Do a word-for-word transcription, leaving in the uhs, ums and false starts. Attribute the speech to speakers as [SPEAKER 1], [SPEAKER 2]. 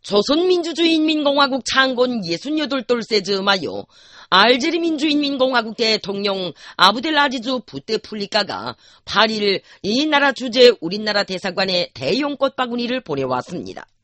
[SPEAKER 1] 조선민주주의인민공화국 창건 예순여덟 돌세 즈음하여 알제리 민주인민공화국 대통령 아브델아지즈 부테플리카가 팔 일 이 나라 주재 우리나라 대사관에 대형 꽃바구니를 보내왔습니다.